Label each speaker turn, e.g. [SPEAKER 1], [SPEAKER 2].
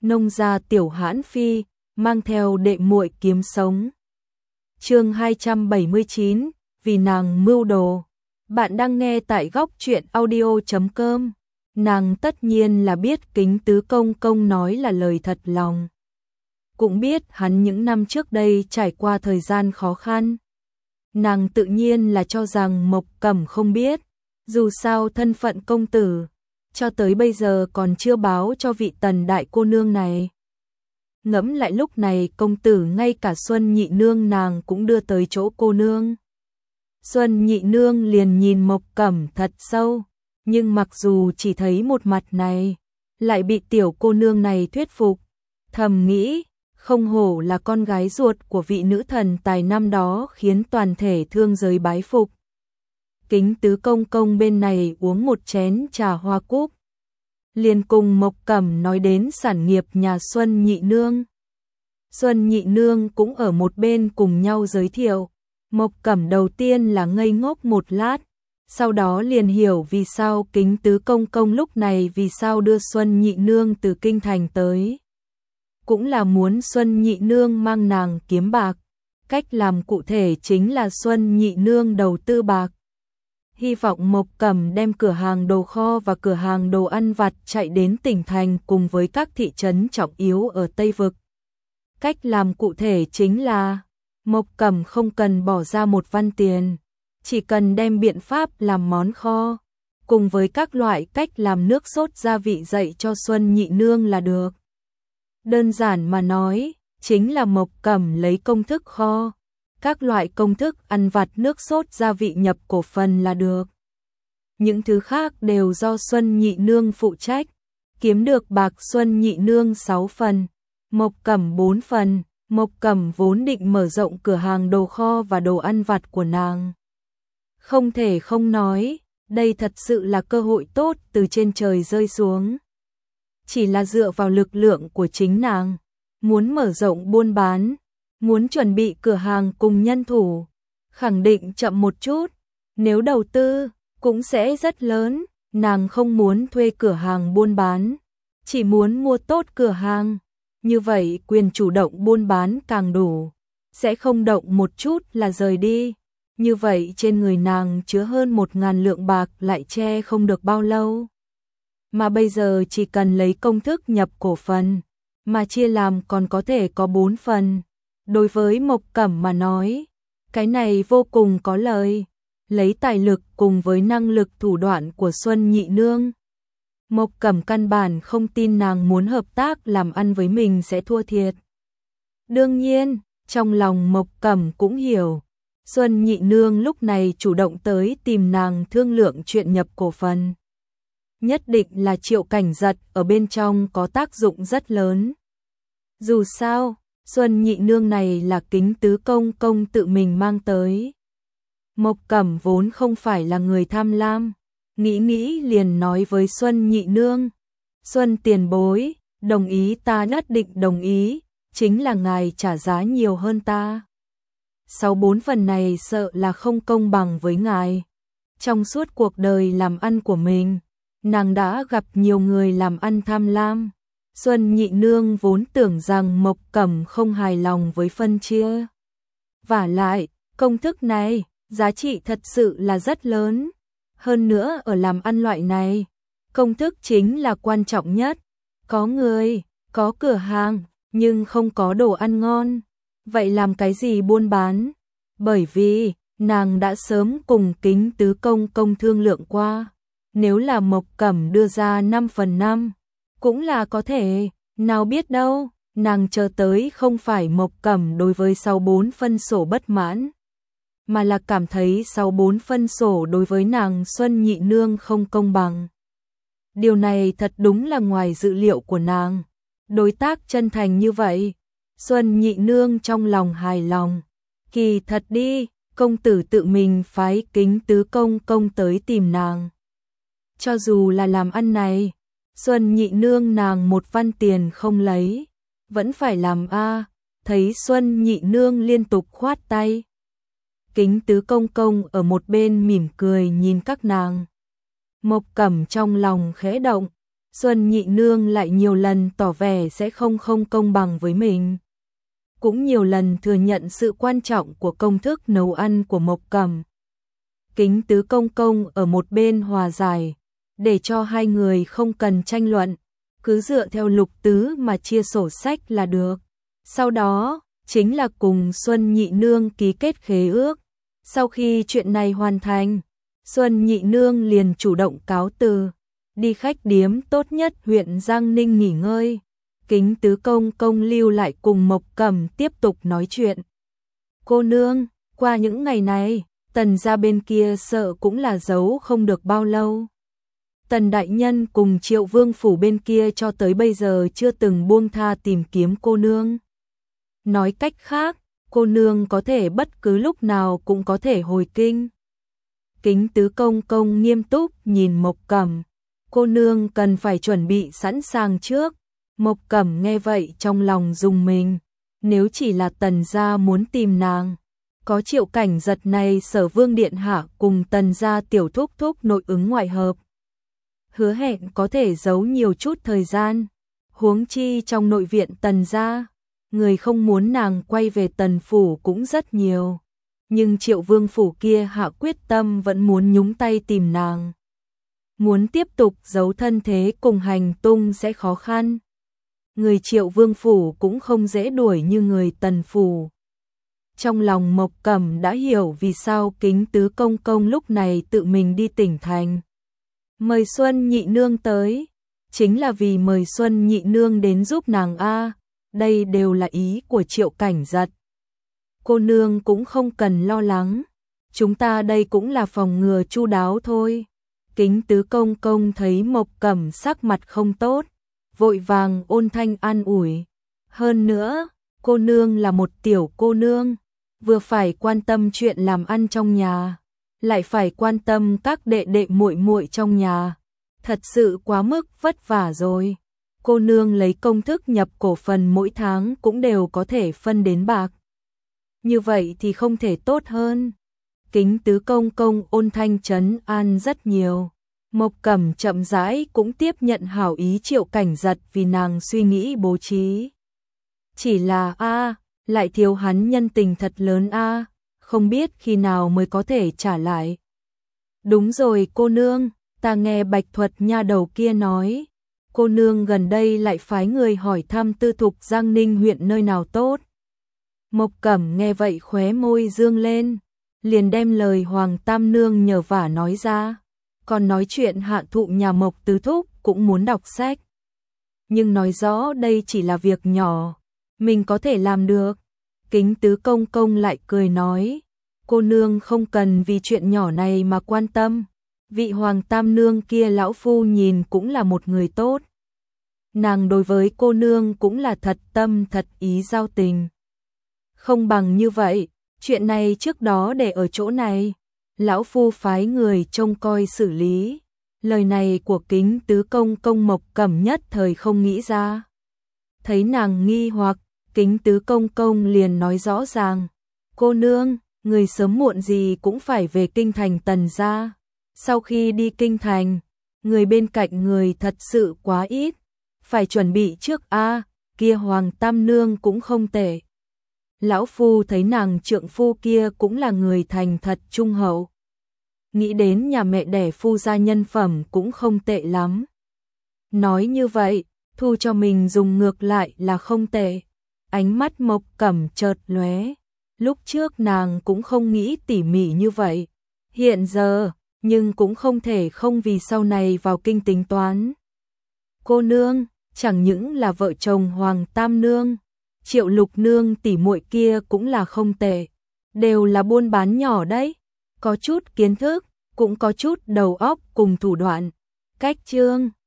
[SPEAKER 1] nông gia tiểu hãn phi, mang theo đệ muội kiếm sống. Chương 279, vì nàng mưu đồ. Bạn đang nghe tại góc truyện audio.com. Nàng tất nhiên là biết Kính Tứ Công công nói là lời thật lòng. Cũng biết hắn những năm trước đây trải qua thời gian khó khăn. Nàng tự nhiên là cho rằng Mộc Cẩm không biết, dù sao thân phận công tử, cho tới bây giờ còn chưa báo cho vị Tần đại cô nương này. Ngẫm lại lúc này công tử ngay cả Xuân nhị nương nàng cũng đưa tới chỗ cô nương. Xuân nhị nương liền nhìn Mộc Cẩm thật sâu, nhưng mặc dù chỉ thấy một mặt này, lại bị tiểu cô nương này thuyết phục, thầm nghĩ, không hổ là con gái ruột của vị nữ thần tài năm đó khiến toàn thể thương giới bái phục. Kính Tứ công công bên này uống một chén trà hoa cúc, liền cùng Mộc Cẩm nói đến sản nghiệp nhà Xuân nhị nương. Xuân nhị nương cũng ở một bên cùng nhau giới thiệu. Mộc Cẩm đầu tiên là ngây ngốc một lát, sau đó liền hiểu vì sao Kính Tứ công công lúc này vì sao đưa Xuân nhị nương từ kinh thành tới. Cũng là muốn Xuân nhị nương mang nàng kiếm bạc, cách làm cụ thể chính là Xuân nhị nương đầu tư bạc. Hy vọng Mộc Cẩm đem cửa hàng đồ kho và cửa hàng đồ ăn vặt chạy đến tỉnh thành cùng với các thị trấn trọng yếu ở Tây Vực. Cách làm cụ thể chính là Mộc Cẩm không cần bỏ ra một văn tiền, chỉ cần đem biện pháp làm món kho, cùng với các loại cách làm nước sốt gia vị dạy cho Xuân nhị nương là được. Đơn giản mà nói, chính là Mộc Cẩm lấy công thức kho, các loại công thức ăn vặt nước sốt gia vị nhập cổ phần là được. Những thứ khác đều do Xuân nhị nương phụ trách, kiếm được bạc Xuân nhị nương 6 phần, Mộc Cẩm 4 phần. Mộc Cẩm vốn định mở rộng cửa hàng đồ kho và đồ ăn vặt của nàng. Không thể không nói, đây thật sự là cơ hội tốt từ trên trời rơi xuống. Chỉ là dựa vào lực lượng của chính nàng, muốn mở rộng buôn bán, muốn chuẩn bị cửa hàng cùng nhân thủ, khẳng định chậm một chút, nếu đầu tư, cũng sẽ rất lớn, nàng không muốn thuê cửa hàng buôn bán, chỉ muốn mua tốt cửa hàng. Như vậy quyền chủ động buôn bán càng đủ, sẽ không động một chút là rời đi. Như vậy trên người nàng chứa hơn 1.000 lượng bạc lại che không được bao lâu. Mà bây giờ chỉ cần lấy công thức nhập cổ phần, mà chia làm còn có thể có 4 phần. Đối với Mộc Cẩm mà nói, cái này vô cùng có lợi, lấy tài lực cùng với năng lực thủ đoạn của Xuân nhị nương. Mộc Cẩm căn bản không tin nàng muốn hợp tác làm ăn với mình sẽ thua thiệt. Đương nhiên, trong lòng Mộc Cẩm cũng hiểu, Xuân nhị nương lúc này chủ động tới tìm nàng thương lượng chuyện nhập cổ phần. Nhất định là Triệu Cảnh Giật ở bên trong có tác dụng rất lớn. Dù sao, Xuân nhị nương này là Kính Tứ công công tự mình mang tới. Mộc Cẩm vốn không phải là người tham lam. Nghĩ liền nói với Xuân nhị nương, Xuân tiền bối, đồng ý ta nhất định đồng ý, chính là ngài trả giá nhiều hơn ta. 6/4 phần này sợ là không công bằng với ngài. Trong suốt cuộc đời làm ăn của mình, nàng đã gặp nhiều người làm ăn tham lam. Xuân nhị nương vốn tưởng rằng Mộc Cẩm không hài lòng với phân chia. Vả lại, công thức này, giá trị thật sự là rất lớn. Hơn nữa ở làm ăn loại này, công thức chính là quan trọng nhất. Có người, có cửa hàng, nhưng không có đồ ăn ngon. Vậy làm cái gì buôn bán? Bởi vì, nàng đã sớm cùng Kính Tứ công công thương lượng qua. Nếu là Mộc Cẩm đưa ra 5/5, cũng là có thể, nào biết đâu, nàng chờ tới không phải Mộc Cẩm đối với 6/4 phân sổ bất mãn, mà là cảm thấy 6/4 phân sổ đối với nàng Xuân nhị nương không công bằng. Điều này thật đúng là ngoài dự liệu của nàng. Đối tác chân thành như vậy, Xuân nhị nương trong lòng hài lòng. Kỳ thật đi, công tử tự mình phái Kính Tứ công công tới tìm nàng. Cho dù là làm ăn này, Xuân nhị nương nàng một văn tiền không lấy, vẫn phải làm a. Thấy Xuân nhị nương liên tục khoát tay. Kính Tứ công công ở một bên mỉm cười nhìn các nàng. Mộc Cẩm trong lòng khẽ động, Xuân nhị nương lại nhiều lần tỏ vẻ sẽ không công bằng với mình. Cũng nhiều lần thừa nhận sự quan trọng của công thức nấu ăn của Mộc Cẩm. Kính tứ công công ở một bên hòa giải, để cho hai người không cần tranh luận, cứ dựa theo Lục tứ mà chia sổ sách là được. Sau đó, chính là cùng Xuân nhị nương ký kết khế ước. Sau khi chuyện này hoàn thành, Xuân nhị nương liền chủ động cáo từ, đi khách điếm tốt nhất huyện Giang Ninh nghỉ ngơi. Kính tứ công công lưu lại cùng Mộc Cẩm tiếp tục nói chuyện. Cô nương, qua những ngày này, Tần gia bên kia sợ cũng là giấu không được bao lâu. Tần đại nhân cùng Triệu Vương phủ bên kia cho tới bây giờ chưa từng buông tha tìm kiếm cô nương. Nói cách khác, cô nương có thể bất cứ lúc nào cũng có thể hồi kinh. Kính tứ công công nghiêm túc nhìn Mộc Cẩm. Cô nương cần phải chuẩn bị sẵn sàng trước. Mộc Cẩm nghe vậy trong lòng rùng mình. Nếu chỉ là Tần gia muốn tìm nàng, có Triệu Cảnh Giật này Sở Vương điện hạ cùng Tần gia tiểu thúc thúc nội ứng ngoại hợp, hứa hẹn có thể giấu nhiều chút thời gian. Huống chi trong nội viện Tần gia, người không muốn nàng quay về Tần phủ cũng rất nhiều. Nhưng Triệu Vương phủ kia hạ quyết tâm vẫn muốn nhúng tay tìm nàng. Muốn tiếp tục giấu thân thế cùng hành tung sẽ khó khăn. Người Triệu Vương phủ cũng không dễ đuổi như người Tần phủ. Trong lòng Mộc Cẩm đã hiểu vì sao Kính tứ công công lúc này tự mình đi tỉnh thành. Mời Xuân nhị nương tới, chính là vì mời Xuân nhị nương đến giúp nàng a. Đây đều là ý của Triệu Cảnh Giật. Cô nương cũng không cần lo lắng, chúng ta đây cũng là phòng ngừa chu đáo thôi. Kính tứ công công thấy Mộc Cẩm sắc mặt không tốt, vội vàng ôn thanh an ủi. Hơn nữa, cô nương là một tiểu cô nương, vừa phải quan tâm chuyện làm ăn trong nhà, lại phải quan tâm các đệ đệ muội muội trong nhà. Thật sự quá mức vất vả rồi. Cô nương lấy công thức nhập cổ phần mỗi tháng cũng đều có thể phân đến bạc. Như vậy thì không thể tốt hơn. Kính tứ công công ôn thanh trấn an rất nhiều. Mộc Cẩm chậm rãi cũng tiếp nhận hảo ý Triệu Cảnh Giật vì nàng suy nghĩ bố trí. Chỉ là lại thiếu hắn nhân tình thật lớn không biết khi nào mới có thể trả lại. Đúng rồi cô nương, ta nghe Bạch Thuật nha đầu kia nói, cô nương gần đây lại phái người hỏi thăm tư thục Giang Ninh huyện nơi nào tốt. Mộc Cẩm nghe vậy khóe môi dương lên, liền đem lời Hoàng Tam Nương nhờ vả nói ra, còn nói chuyện hạ thụ nhà Mộc tứ thúc cũng muốn đọc sách. Nhưng nói rõ đây chỉ là việc nhỏ, mình có thể làm được. Kính tứ công công lại cười nói, cô nương không cần vì chuyện nhỏ này mà quan tâm, vị Hoàng Tam Nương kia lão phu nhìn cũng là một người tốt. Nàng đối với cô nương cũng là thật tâm thật ý giao tình. Không bằng như vậy, chuyện này trước đó để ở chỗ này, lão phu phái người trông coi xử lý. Lời này của kính tứ công công Mộc Cẩm nhất thời không nghĩ ra. Thấy nàng nghi hoặc, kính tứ công công liền nói rõ ràng, cô nương, người sớm muộn gì cũng phải về kinh thành Tần gia. Sau khi đi kinh thành, người bên cạnh người thật sự quá ít, phải chuẩn bị trước kia Hoàng Tam Nương cũng không tệ. Lão phu thấy nàng trượng phu kia cũng là người thành thật trung hậu. Nghĩ đến nhà mẹ đẻ phu gia nhân phẩm cũng không tệ lắm. Nói như vậy, thu cho mình dùng ngược lại là không tệ. Ánh mắt Mộc Cẩm chợt lóe. Lúc trước nàng cũng không nghĩ tỉ mỉ như vậy. Hiện giờ, nhưng cũng không thể không vì sau này vào kinh tính toán. Cô nương, chẳng những là vợ chồng Hoàng Tam Nương, Triệu Lục Nương tỉ muội kia cũng là không tệ. Đều là buôn bán nhỏ đấy. Có chút kiến thức, cũng có chút đầu óc cùng thủ đoạn. Cách chương